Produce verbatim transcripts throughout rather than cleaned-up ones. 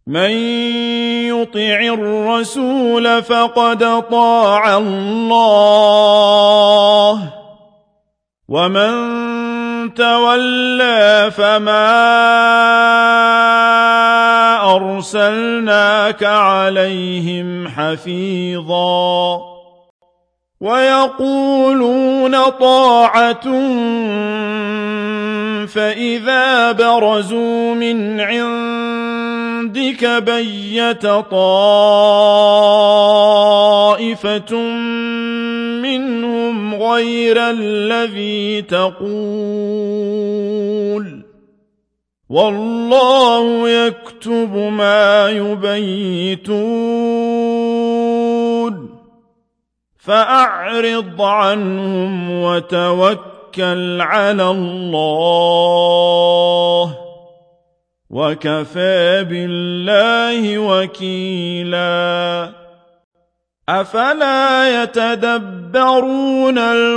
مَن يُطِعِ الرَّسُولَ فَقَدْ أَطَاعَ اللَّهَ ۖ وَمَن تَوَلَّىٰ فَمَا أَرْسَلْنَاكَ عَلَيْهِمْ حَفِيظًا وَيَقُولُونَ طَاعَةٌ فَإِذَا بَرَزُوا مِنْ عِندِكَ بَيَّتَ طَائِفَةٌ مِّنْهُمْ غَيْرَ الَّذِي تَقُولُ وَاللَّهُ يَكْتُبُ مَا يُبَيِّتُونَ فَأَعْرِضْ عَنْهُمْ وَتَوَكَّلْ عَلَى اللَّهِ ۚ وَكَفَىٰ بِاللَّهِ وَكِيلًا أَفَلَا يَتَدَبَّرُونَ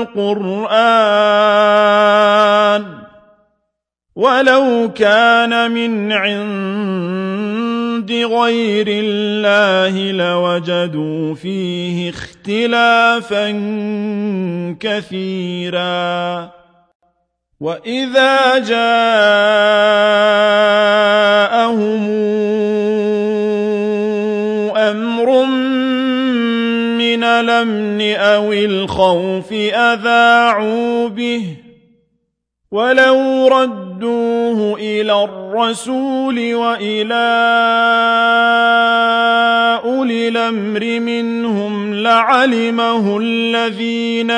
الْقُرْآنَ ۚ وَلَوْ كَانَ مِنْ عِندِ غَيْرِ اللَّهِ لَوَجَدُوا فِيهِ اخْتِلَافًا كَثِيرًا وَإِذَا جَاءَهُمْ أَمْرٌ مِّنَ الْأَمْنِ أَوِ الْخَوْفِ أَذَاعُوا بِهِ ۖ وَلَوْ رَدُّوهُ إِلَى الرَّسُولِ وَإِلَىٰ أُولِي الْأَمْرِ مِنْهُمْ لَعَلِمَهُ الَّذِينَ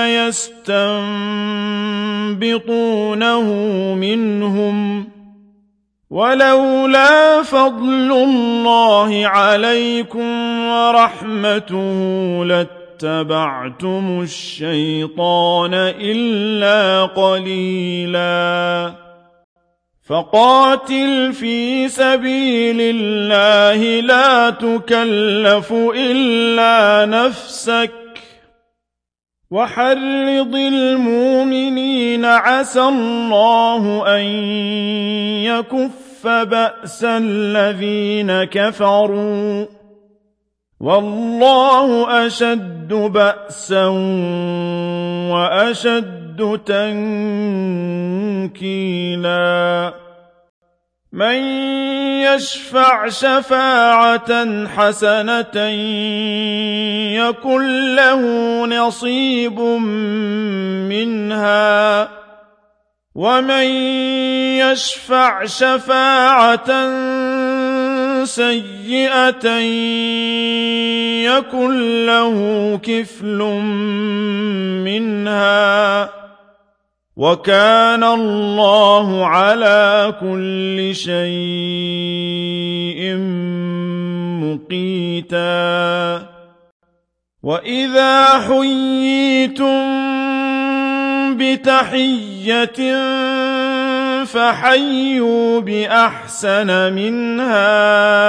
يَسْتَنبِطُونَهُ مِنْهُمْ ۗ وَلَوْلَا فَضْلُ اللَّهِ عَلَيْكُمْ وَرَحْمَتُهُ لَاتَّبَعْتُمُ الشَّيْطَانَ إِلَّا قَلِيلًا فَقَاتِلْ فِي سَبِيلِ اللَّهِ لَا تُكَلَّفُ إِلَّا نَفْسَكَ ۚ وَحَرِّضِ الْمُؤْمِنِينَ ۖ عَسَى اللَّهُ أَن يَكُفَّ بَأْسَ الَّذِينَ كَفَرُوا ۚ وَاللَّهُ أَشَدُّ بَأْسًا وَأَشَدُّ تَنكِيلًا مَن يَشْفَعْ شَفَاعَةً حَسَنَةً يَكُن لَّهُ نَصِيبٌ مِّنْهَا ۖ وَمَن يَشْفَعْ شَفَاعَةً سَيِّئَةً يَكُن لَّهُ كِفْلٌ مِّنْهَا ۗ وَكَانَ اللَّهُ عَلَىٰ كُلِّ شَيْءٍ مُّقِيتًا وَإِذَا حُيِّيتُم بِتَحِيَّةٍ فَحَيُّوا بِأَحْسَنَ مِنْهَا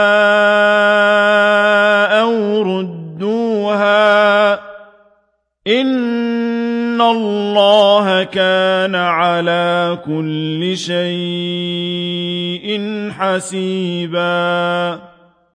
أَوْ رُدُّوهَا ۗ إِنَّ اللَّهَ كَانَ عَلَىٰ كُلِّ شَيْءٍ حَسِيبًا